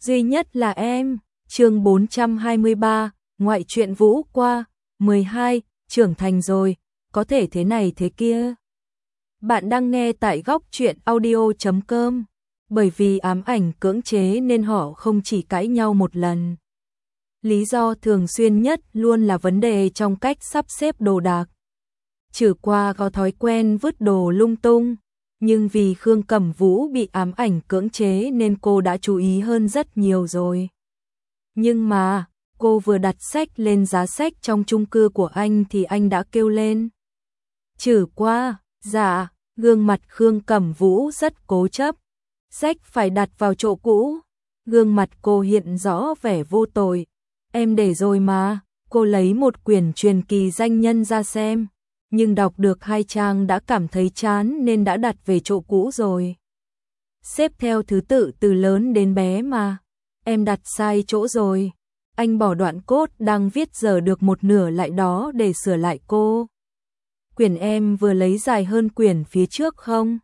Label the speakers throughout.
Speaker 1: duy nhất là em. Chương 423, ngoại truyện Vũ qua, 12, trưởng thành rồi, có thể thế này thế kia. Bạn đang nghe tại góc truyện audio.com. Bởi vì ám ảnh cưỡng chế nên họ không chỉ cãi nhau một lần. Lý do thường xuyên nhất luôn là vấn đề trong cách sắp xếp đồ đạc. Trừ qua có thói quen vứt đồ lung tung, nhưng vì Khương Cẩm Vũ bị ám ảnh cưỡng chế nên cô đã chú ý hơn rất nhiều rồi. Nhưng mà, cô vừa đặt sách lên giá sách trong chung cư của anh thì anh đã kêu lên. Trừ qua, dạ, gương mặt Khương Cẩm Vũ rất cố chấp. Sách phải đặt vào chỗ cũ. Gương mặt cô hiện rõ vẻ vô tội. Em để rồi mà. Cô lấy một quyển truyền kỳ danh nhân ra xem, nhưng đọc được 2 trang đã cảm thấy chán nên đã đặt về chỗ cũ rồi. Xếp theo thứ tự từ lớn đến bé mà. Em đặt sai chỗ rồi. Anh bỏ đoạn cốt đang viết giờ được một nửa lại đó để sửa lại cô. Quyển em vừa lấy dài hơn quyển phía trước không?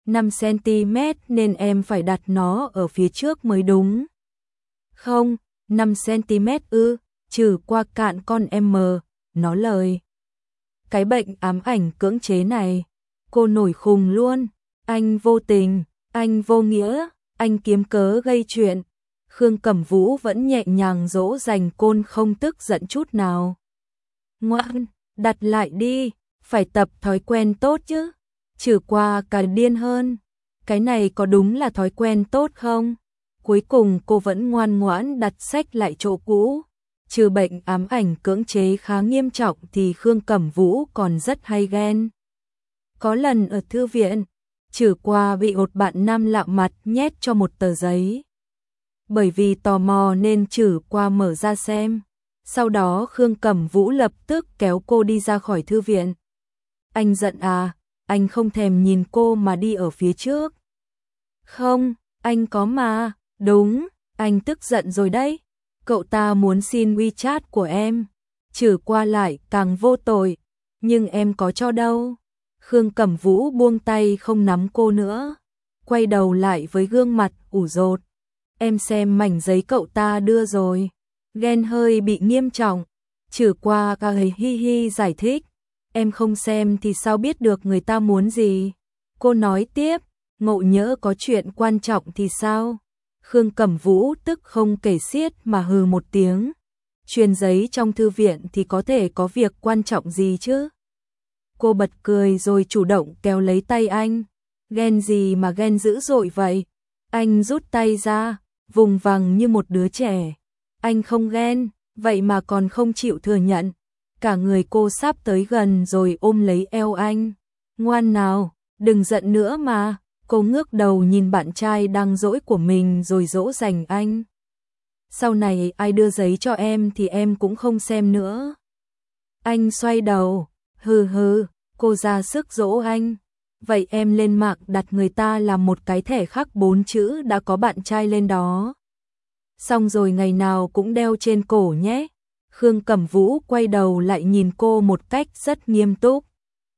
Speaker 1: 5cm nên em phải đặt nó ở phía trước mới đúng. Không, 5cm ư, trừ qua cạn con M, nó lời. Cái bệnh ám ảnh cưỡng chế này, cô nổi khùng luôn. Anh vô tình, anh vô nghĩa, anh kiếm cớ gây chuyện. Khương Cẩm Vũ vẫn nhẹ nhàng dỗ dành Côn không tức giận chút nào. Ngoan, đặt lại đi, phải tập thói quen tốt chứ. Trừ qua cả điên hơn. Cái này có đúng là thói quen tốt không? Cuối cùng cô vẫn ngoan ngoãn đặt sách lại chỗ cũ. Trừ bệnh ám ảnh cưỡng chế khá nghiêm trọng thì Khương Cẩm Vũ còn rất hay ghen. Có lần ở thư viện, trừ qua bị một bạn nam lạ mặt nhét cho một tờ giấy. Bởi vì tò mò nên trừ qua mở ra xem. Sau đó Khương Cẩm Vũ lập tức kéo cô đi ra khỏi thư viện. Anh giận à? Anh không thèm nhìn cô mà đi ở phía trước. Không, anh có mà. Đúng, anh tức giận rồi đấy. Cậu ta muốn xin WeChat của em. Trừ qua lại càng vô tội. Nhưng em có cho đâu. Khương Cẩm Vũ buông tay không nắm cô nữa. Quay đầu lại với gương mặt ủ rột. Em xem mảnh giấy cậu ta đưa rồi. Ghen hơi bị nghiêm trọng. Trừ qua ca hi hi giải thích. Em không xem thì sao biết được người ta muốn gì. Cô nói tiếp, ngộ nhỡ có chuyện quan trọng thì sao? Khương Cẩm Vũ tức không kể xiết mà hừ một tiếng. Truyền giấy trong thư viện thì có thể có việc quan trọng gì chứ? Cô bật cười rồi chủ động kéo lấy tay anh. Ghen gì mà ghen dữ dội vậy? Anh rút tay ra, vùng vằng như một đứa trẻ. Anh không ghen, vậy mà còn không chịu thừa nhận. Cả người cô sắp tới gần rồi ôm lấy eo anh. Ngoan nào, đừng giận nữa mà. Cô ngước đầu nhìn bạn trai đang dỗi của mình rồi dỗ dành anh. Sau này ai đưa giấy cho em thì em cũng không xem nữa. Anh xoay đầu, hừ hừ, cô ra sức dỗ anh. Vậy em lên mạng đặt người ta làm một cái thẻ khắc 4 chữ đã có bạn trai lên đó. Xong rồi ngày nào cũng đeo trên cổ nhé. Khương Cẩm Vũ quay đầu lại nhìn cô một cách rất nghiêm túc.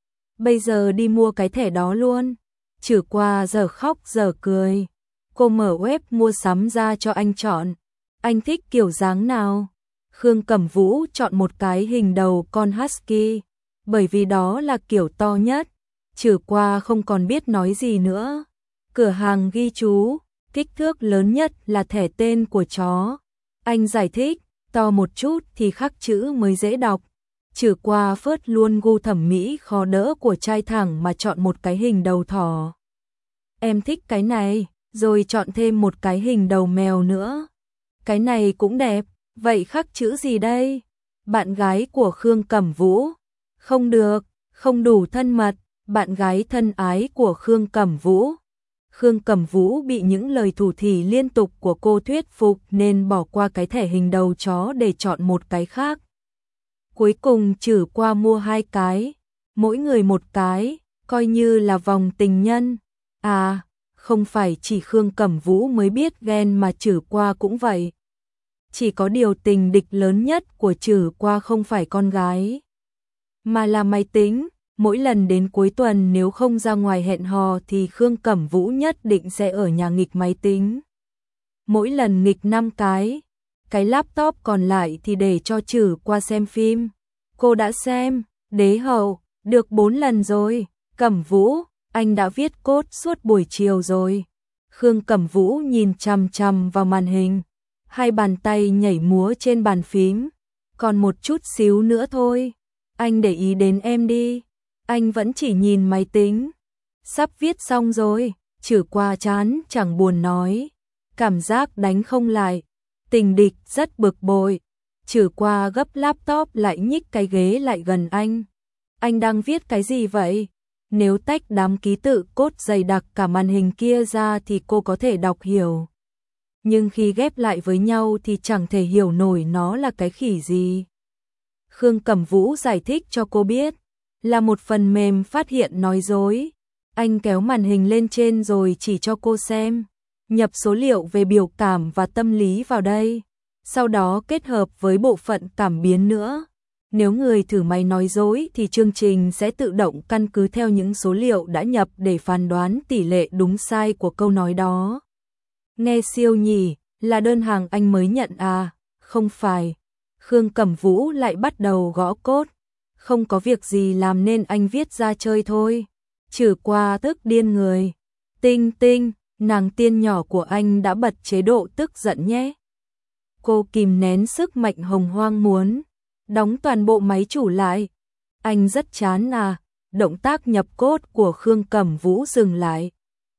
Speaker 1: Bây giờ đi mua cái thẻ đó luôn. Trừ qua giờ khóc giờ cười. Cô mở web mua sắm ra cho anh chọn. Anh thích kiểu dáng nào? Khương Cẩm Vũ chọn một cái hình đầu con husky. Bởi vì đó là kiểu to nhất. Trừ qua không còn biết nói gì nữa. Cửa hàng ghi chú, kích thước lớn nhất là thẻ tên của chó. Anh giải thích, to một chút thì khắc chữ mới dễ đọc. Trừ qua phớt luôn gu thẩm mỹ khó đỡ của trai thẳng mà chọn một cái hình đầu thỏ. Em thích cái này, rồi chọn thêm một cái hình đầu mèo nữa. Cái này cũng đẹp, vậy khắc chữ gì đây? Bạn gái của Khương Cẩm Vũ. Không được, không đủ thân mật, bạn gái thân ái của Khương Cẩm Vũ. Khương Cẩm Vũ bị những lời thủ thỉ liên tục của cô thuyết phục nên bỏ qua cái thẻ hình đầu chó để chọn một cái khác. Cuối cùng trừ qua mua 2 cái, mỗi người một cái, coi như là vòng tình nhân. À, không phải chỉ Khương Cẩm Vũ mới biết ghen mà trừ qua cũng vậy. Chỉ có điều tình địch lớn nhất của trừ qua không phải con gái, mà là máy tính. Mỗi lần đến cuối tuần nếu không ra ngoài hẹn hò thì Khương Cẩm Vũ nhất định sẽ ở nhà nghịch máy tính. mỗi lần nghịch 5 cái laptop còn lại thì để cho Trử qua xem phim. Cô đã xem, Đế Hậu, được 4 lần rồi. Cẩm Vũ, anh đã viết cốt suốt buổi chiều rồi. Khương Cẩm Vũ nhìn chằm chằm vào màn hình, hai bàn tay nhảy múa trên bàn phím. Còn một chút xíu nữa thôi, anh để ý đến em đi. Anh vẫn chỉ nhìn máy tính. Sắp viết xong rồi, Trử qua chán chẳng buồn nói. Cảm giác đánh không lại. Tình địch rất bực bội. Trử qua gấp laptop lại nhích cái ghế lại gần anh. Anh đang viết cái gì vậy? Nếu tách đám ký tự cốt dày đặc cả màn hình kia ra thì cô có thể đọc hiểu. Nhưng khi ghép lại với nhau thì chẳng thể hiểu nổi nó là cái khỉ gì. Khương Cẩm Vũ giải thích cho cô biết, là một phần mềm phát hiện nói dối. Anh kéo màn hình lên trên rồi chỉ cho cô xem, nhập số liệu về biểu cảm và tâm lý vào đây, sau đó kết hợp với bộ phận cảm biến nữa. Nếu người thử máy nói dối thì chương trình sẽ tự động căn cứ theo những số liệu đã nhập để phán đoán tỷ lệ đúng sai của câu nói đó. Nghe siêu nhỉ, là đơn hàng anh mới nhận à? Không phải. Khương Cẩm Vũ lại bắt đầu gõ code. Không có việc gì làm nên anh viết ra chơi thôi. Trừ qua tức điên người. Tinh Tinh, nàng tiên nhỏ của anh đã bật chế độ tức giận nhé. Cô kìm nén sức mạnh hồng hoang muốn đóng toàn bộ máy chủ lại. Anh rất chán à? Động tác nhập code của Khương Cẩm Vũ dừng lại.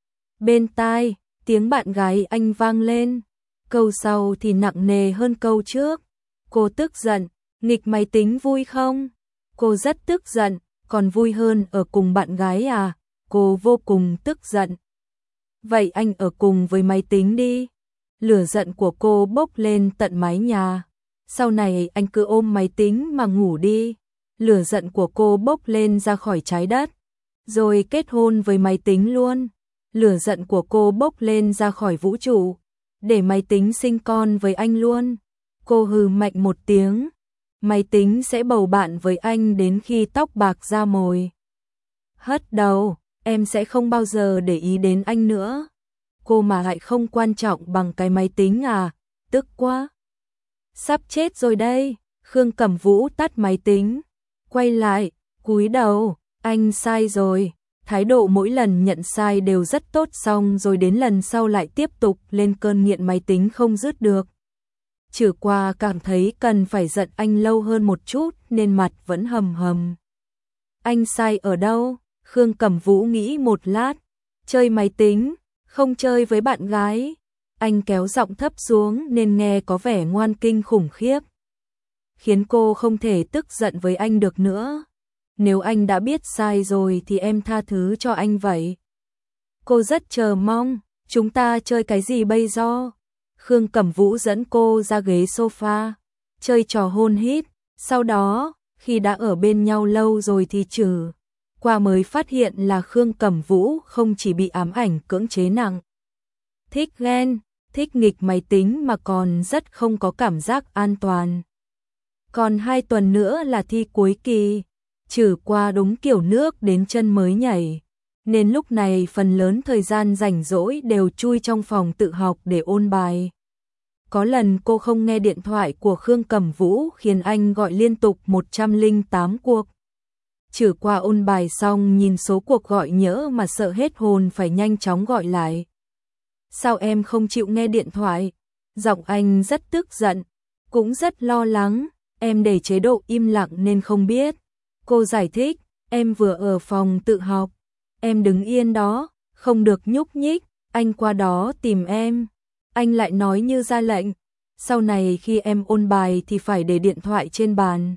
Speaker 1: Bên tai, tiếng bạn gái anh vang lên. Câu sau thì nặng nề hơn câu trước. Cô tức giận, nghịch máy tính vui không? Cô rất tức giận, còn vui hơn ở cùng bạn gái à? Cô vô cùng tức giận. Vậy anh ở cùng với máy tính đi. Lửa giận của cô bốc lên tận mái nhà. Sau này anh cứ ôm máy tính mà ngủ đi. Lửa giận của cô bốc lên ra khỏi trái đất. Rồi kết hôn với máy tính luôn. Lửa giận của cô bốc lên ra khỏi vũ trụ. Để máy tính sinh con với anh luôn. Cô hừ mạnh một tiếng. Máy tính sẽ bầu bạn với anh đến khi tóc bạc ra mồi. Hất đầu, em sẽ không bao giờ để ý đến anh nữa. Cô mà lại không quan trọng bằng cái máy tính à? Tức quá. Sắp chết rồi đây. Khương Cẩm Vũ tắt máy tính. Quay lại, cúi đầu. Anh sai rồi. Thái độ mỗi lần nhận sai đều rất tốt, xong rồi đến lần sau lại tiếp tục lên cơn nghiện máy tính không dứt được. Trừ qua cảm thấy cần phải giận anh lâu hơn một chút nên mặt vẫn hầm hầm. Anh sai ở đâu? Khương Cẩm Vũ nghĩ một lát. Chơi máy tính, không chơi với bạn gái. Anh kéo giọng thấp xuống nên nghe có vẻ ngoan kinh khủng khiếp. Khiến cô không thể tức giận với anh được nữa. Nếu anh đã biết sai rồi thì em tha thứ cho anh vậy. Cô rất chờ mong. Chúng ta chơi cái gì bây giờ? Khương Cẩm Vũ dẫn cô ra ghế sofa. Chơi trò hôn hít. Sau đó, khi đã ở bên nhau lâu rồi thì Trử qua mới phát hiện là Khương Cẩm Vũ không chỉ bị ám ảnh cưỡng chế nặng. Thích ghen, thích nghịch máy tính mà còn rất không có cảm giác an toàn. Còn 2 tuần nữa là thi cuối kỳ. Trừ qua đúng kiểu nước đến chân mới nhảy, nên lúc này phần lớn thời gian rảnh rỗi đều chui trong phòng tự học để ôn bài. Có lần cô không nghe điện thoại của Khương Cẩm Vũ khiến anh gọi liên tục 108 cuộc. Trừ qua ôn bài xong nhìn số cuộc gọi nhỡ mà sợ hết hồn phải nhanh chóng gọi lại. Sao em không chịu nghe điện thoại? Giọng anh rất tức giận, cũng rất lo lắng. Em để chế độ im lặng nên không biết. Cô giải thích, em vừa ở phòng tự học. Em đứng yên đó, không được nhúc nhích. Anh qua đó tìm em. Anh lại nói như ra lệnh. Sau này khi em ôn bài thì phải để điện thoại trên bàn.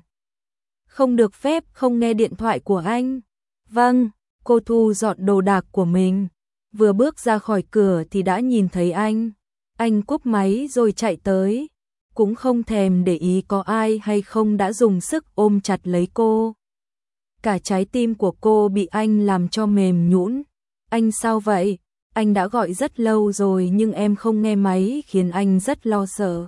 Speaker 1: Không được phép không nghe điện thoại của anh. Vâng, cô thu dọn đồ đạc của mình. Vừa bước ra khỏi cửa thì đã nhìn thấy anh. Anh cúp máy rồi chạy tới. Cũng không thèm để ý có ai hay không đã dùng sức ôm chặt lấy cô. Cả trái tim của cô bị anh làm cho mềm nhũn. Anh sao vậy? Anh đã gọi rất lâu rồi nhưng em không nghe máy khiến anh rất lo sợ.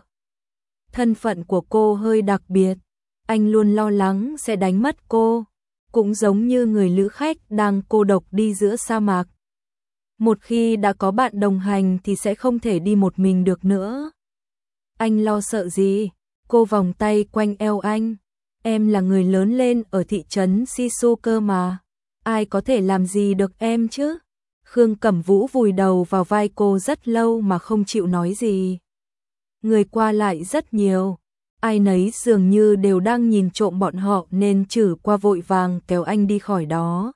Speaker 1: Thân phận của cô hơi đặc biệt. Anh luôn lo lắng sẽ đánh mất cô. Cũng giống như người lữ khách đang cô độc đi giữa sa mạc. Một khi đã có bạn đồng hành thì sẽ không thể đi một mình được nữa. Anh lo sợ gì? Cô vòng tay quanh eo anh. Em là người lớn lên ở thị trấn Sisu cơ mà. Ai có thể làm gì được em chứ? Khương Cẩm Vũ vùi đầu vào vai cô rất lâu mà không chịu nói gì. Người qua lại rất nhiều. Ai nấy dường như đều đang nhìn trộm bọn họ nên Trử Qua vội vàng kéo anh đi khỏi đó.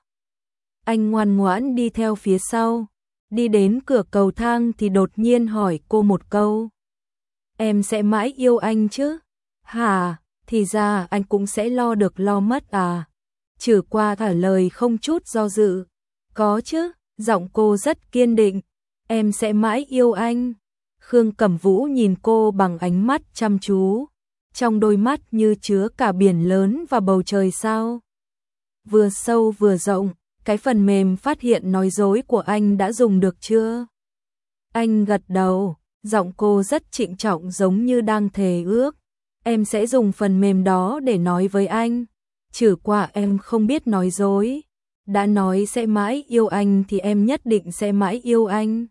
Speaker 1: Anh ngoan ngoãn đi theo phía sau. Đi đến cửa cầu thang thì đột nhiên hỏi cô một câu. Em sẽ mãi yêu anh chứ? Hả? Thì ra anh cũng sẽ lo được lo mất à? Trử Qua trả lời không chút do dự. Có chứ, giọng cô rất kiên định. Em sẽ mãi yêu anh. Khương Cẩm Vũ nhìn cô bằng ánh mắt chăm chú. Trong đôi mắt như chứa cả biển lớn và bầu trời sao. Vừa sâu vừa rộng, cái phần mềm phát hiện nói dối của anh đã dùng được chưa? Anh gật đầu, giọng cô rất trịnh trọng giống như đang thề ước. Em sẽ dùng phần mềm đó để nói với anh. Trừ qua em không biết nói dối. Đã nói sẽ mãi yêu anh thì em nhất định sẽ mãi yêu anh.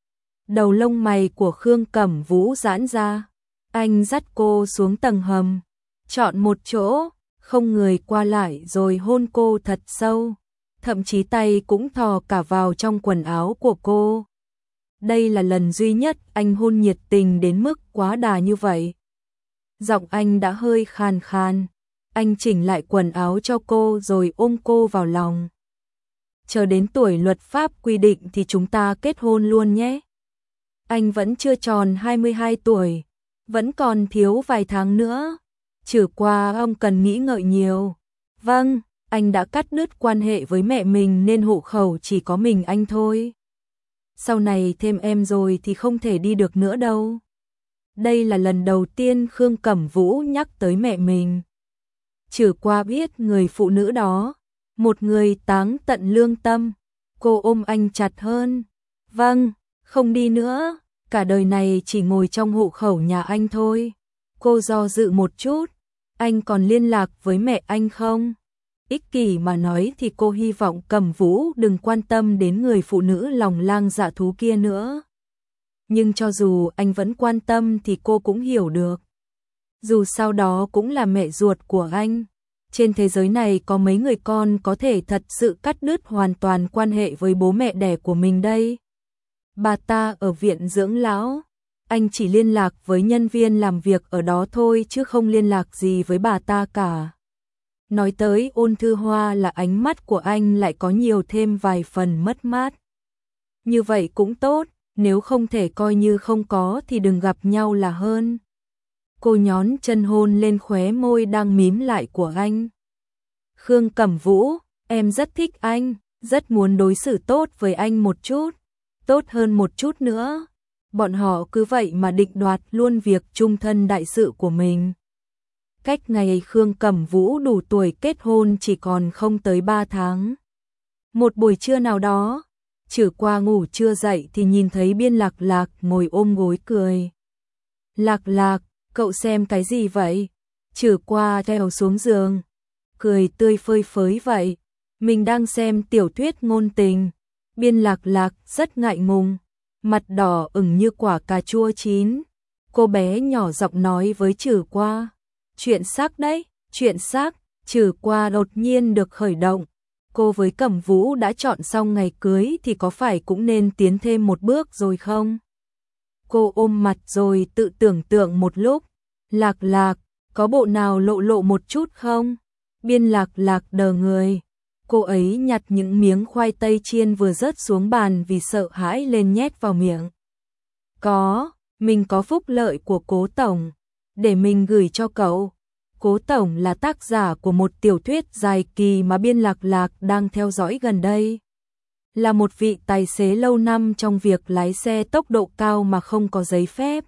Speaker 1: Đầu lông mày của Khương Cẩm Vũ giãn ra. Anh dắt cô xuống tầng hầm. Chọn một chỗ, không người qua lại rồi hôn cô thật sâu. Thậm chí tay cũng thò cả vào trong quần áo của cô. Đây là lần duy nhất anh hôn nhiệt tình đến mức quá đà như vậy. Giọng anh đã hơi khàn khàn. Anh chỉnh lại quần áo cho cô rồi ôm cô vào lòng. Chờ đến tuổi luật pháp quy định thì chúng ta kết hôn luôn nhé. Anh vẫn chưa tròn 22 tuổi. Vẫn còn thiếu vài tháng nữa. Trừ qua ông cần nghĩ ngợi nhiều. Vâng, anh đã cắt đứt quan hệ với mẹ mình nên hộ khẩu chỉ có mình anh thôi. Sau này thêm em rồi thì không thể đi được nữa đâu. Đây là lần đầu tiên Khương Cẩm Vũ nhắc tới mẹ mình. Trừ qua biết người phụ nữ đó, một người táng tận lương tâm. Cô ôm anh chặt hơn. Vâng, không đi nữa. Cả đời này chỉ ngồi trong hộ khẩu nhà anh thôi. Cô do dự một chút. Anh còn liên lạc với mẹ anh không? Ích kỷ mà nói thì cô hy vọng Cẩm Vũ đừng quan tâm đến người phụ nữ lòng lang dạ thú kia nữa. Nhưng cho dù anh vẫn quan tâm thì cô cũng hiểu được. Dù sao đó cũng là mẹ ruột của anh. Trên thế giới này có mấy người con có thể thật sự cắt đứt hoàn toàn quan hệ với bố mẹ đẻ của mình đây. Bà ta ở viện dưỡng lão. Anh chỉ liên lạc với nhân viên làm việc ở đó thôi chứ không liên lạc gì với bà ta cả. Nói tới Ôn Thư Hoa là ánh mắt của anh lại có nhiều thêm vài phần mất mát. Như vậy cũng tốt, nếu không thể coi như không có thì đừng gặp nhau là hơn. Cô nhón chân hôn lên khóe môi đang mím lại của anh. Khương Cẩm Vũ, em rất thích anh, rất muốn đối xử tốt với anh một chút, tốt hơn một chút nữa. Bọn họ cứ vậy mà định đoạt luôn việc chung thân đại sự của mình. Cách ngày Khương Cẩm Vũ đủ tuổi kết hôn chỉ còn không tới 3 tháng. Một buổi trưa nào đó, Trử Qua ngủ chưa dậy thì nhìn thấy Biên Lạc Lạc ngồi ôm gối cười. Lạc Lạc, cậu xem cái gì vậy? Trử Qua trèo xuống giường, cười tươi phơi phới vậy. Mình đang xem tiểu thuyết ngôn tình. Biên Lạc Lạc rất ngại ngùng, mặt đỏ ửng như quả cà chua chín. Cô bé nhỏ giọng nói với Trử Qua. Chuyện xác đấy, chuyện xác. Trử Qua đột nhiên được khởi động. Cô với Cẩm Vũ đã chọn xong ngày cưới thì có phải cũng nên tiến thêm một bước rồi không? Cô ôm mặt rồi tự tưởng tượng một lúc. Lạc Lạc, có bộ nào lộ lộ một chút không? Biên Lạc Lạc đờ người. Cô ấy nhặt những miếng khoai tây chiên vừa rớt xuống bàn vì sợ hãi lên nhét vào miệng. Có, mình có phúc lợi của Cố Tổng. Để mình gửi cho cậu. Cố Tổng là tác giả của một tiểu thuyết dài kỳ mà Biên Lạc Lạc đang theo dõi gần đây. Là một vị tài xế lâu năm trong việc lái xe tốc độ cao mà không có giấy phép.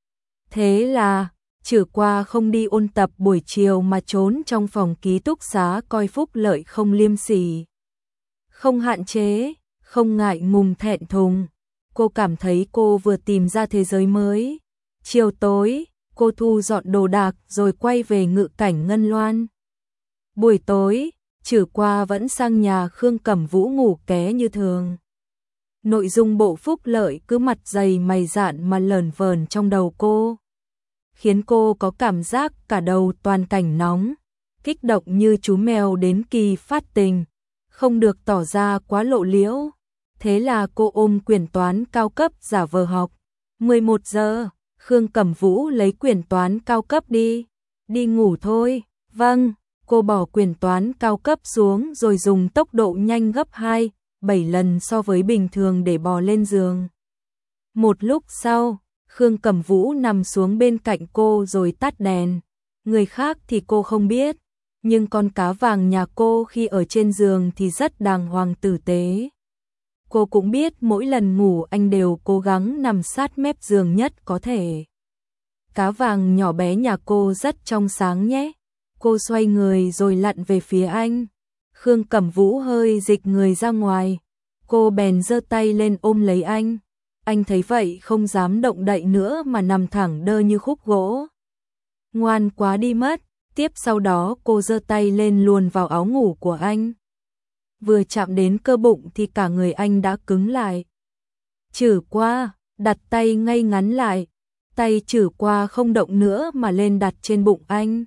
Speaker 1: Thế là, Trử Qua không đi ôn tập buổi chiều mà trốn trong phòng ký túc xá coi phúc lợi không liêm sỉ. Không hạn chế, không ngại ngùng thẹn thùng. Cô cảm thấy cô vừa tìm ra thế giới mới. Chiều tối, cô thu dọn đồ đạc rồi quay về ngự cảnh Ngân Loan. Buổi tối, Trử Qua vẫn sang nhà Khương Cẩm Vũ ngủ ké như thường. Nội dung bộ phúc lợi cứ mặt dày mày dạn mà lởn vởn trong đầu cô, khiến cô có cảm giác cả đầu toàn cảnh nóng, kích động như chú mèo đến kỳ phát tình, không được tỏ ra quá lộ liễu. Thế là cô ôm quyển toán cao cấp giả vờ học. 11 giờ, Khương Cẩm Vũ lấy quyển toán cao cấp đi ngủ thôi. Vâng, cô bỏ quyển toán cao cấp xuống rồi dùng tốc độ nhanh gấp 7 lần so với bình thường để bò lên giường. Một lúc sau, Khương Cẩm Vũ nằm xuống bên cạnh cô rồi tắt đèn. Người khác thì cô không biết, nhưng con cá vàng nhà cô khi ở trên giường thì rất đàng hoàng tử tế. Cô cũng biết mỗi lần ngủ anh đều cố gắng nằm sát mép giường nhất có thể. Cá vàng nhỏ bé nhà cô rất trong sáng nhé. Cô xoay người rồi lặn về phía anh. Khương Cẩm Vũ hơi dịch người ra ngoài. Cô bèn giơ tay lên ôm lấy anh. Anh thấy vậy không dám động đậy nữa mà nằm thẳng đơ như khúc gỗ. Ngoan quá đi mất. Tiếp sau đó cô giơ tay lên luồn vào áo ngủ của anh. Vừa chạm đến cơ bụng thì cả người anh đã cứng lại. Trử Qua đặt tay ngay ngắn lại. Tay Trử Qua không động nữa mà lên đặt trên bụng anh.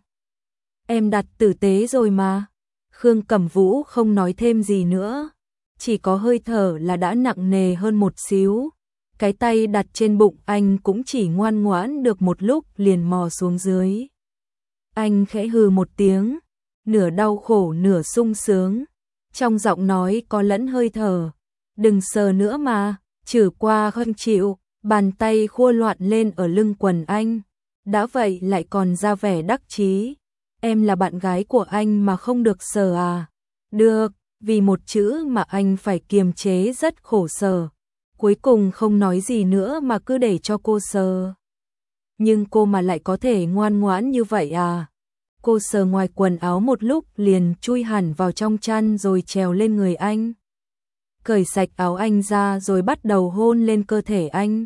Speaker 1: Em đặt tử tế rồi mà. Khương Cẩm Vũ không nói thêm gì nữa. Chỉ có hơi thở là đã nặng nề hơn một xíu. Cái tay đặt trên bụng anh cũng chỉ ngoan ngoãn được một lúc liền mò xuống dưới. Anh khẽ hừ một tiếng, nửa đau khổ nửa sung sướng. Trong giọng nói có lẫn hơi thở. Đừng sờ nữa mà. Trử Qua không chịu, bàn tay khua loạn lên ở lưng quần anh. Đã vậy lại còn ra vẻ đắc chí. Em là bạn gái của anh mà không được sờ à? Được, vì một chữ mà anh phải kiềm chế rất khổ sở. Cuối cùng không nói gì nữa mà cứ để cho cô sờ. Nhưng cô mà lại có thể ngoan ngoãn như vậy à? Cô sờ ngoài quần áo một lúc liền chui hẳn vào trong chăn rồi trèo lên người anh. Cởi sạch áo anh ra rồi bắt đầu hôn lên cơ thể anh.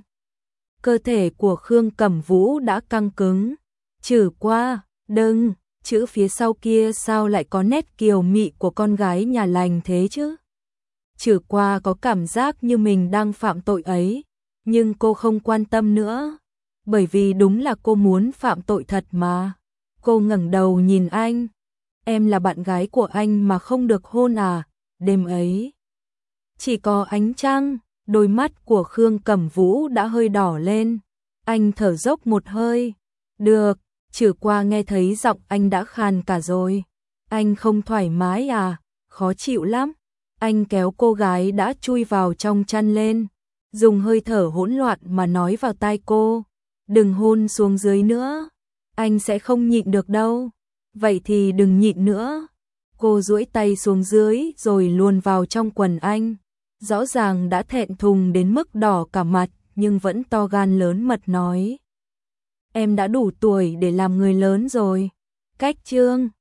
Speaker 1: Cơ thể của Khương Cẩm Vũ đã căng cứng. Trử Qua, đừng, chữ phía sau kia sao lại có nét kiều mị của con gái nhà lành thế chứ? Trử Qua có cảm giác như mình đang phạm tội ấy, nhưng cô không quan tâm nữa, bởi vì đúng là cô muốn phạm tội thật mà. Cô ngẩng đầu nhìn anh. Em là bạn gái của anh mà không được hôn à? Đêm ấy chỉ có ánh trăng. Đôi mắt của Khương Cẩm Vũ đã hơi đỏ lên. Anh thở dốc một hơi. Được. Trử Qua nghe thấy giọng anh đã khàn cả rồi. Anh không thoải mái à? Khó chịu lắm. Anh kéo cô gái đã chui vào trong chăn lên, dùng hơi thở hỗn loạn mà nói vào tai cô. Đừng hôn xuống dưới nữa. Anh sẽ không nhịn được đâu. Vậy thì đừng nhịn nữa. Cô duỗi tay xuống dưới rồi luồn vào trong quần anh. Rõ ràng đã thẹn thùng đến mức đỏ cả mặt nhưng vẫn to gan lớn mật nói. Em đã đủ tuổi để làm người lớn rồi. Cách chương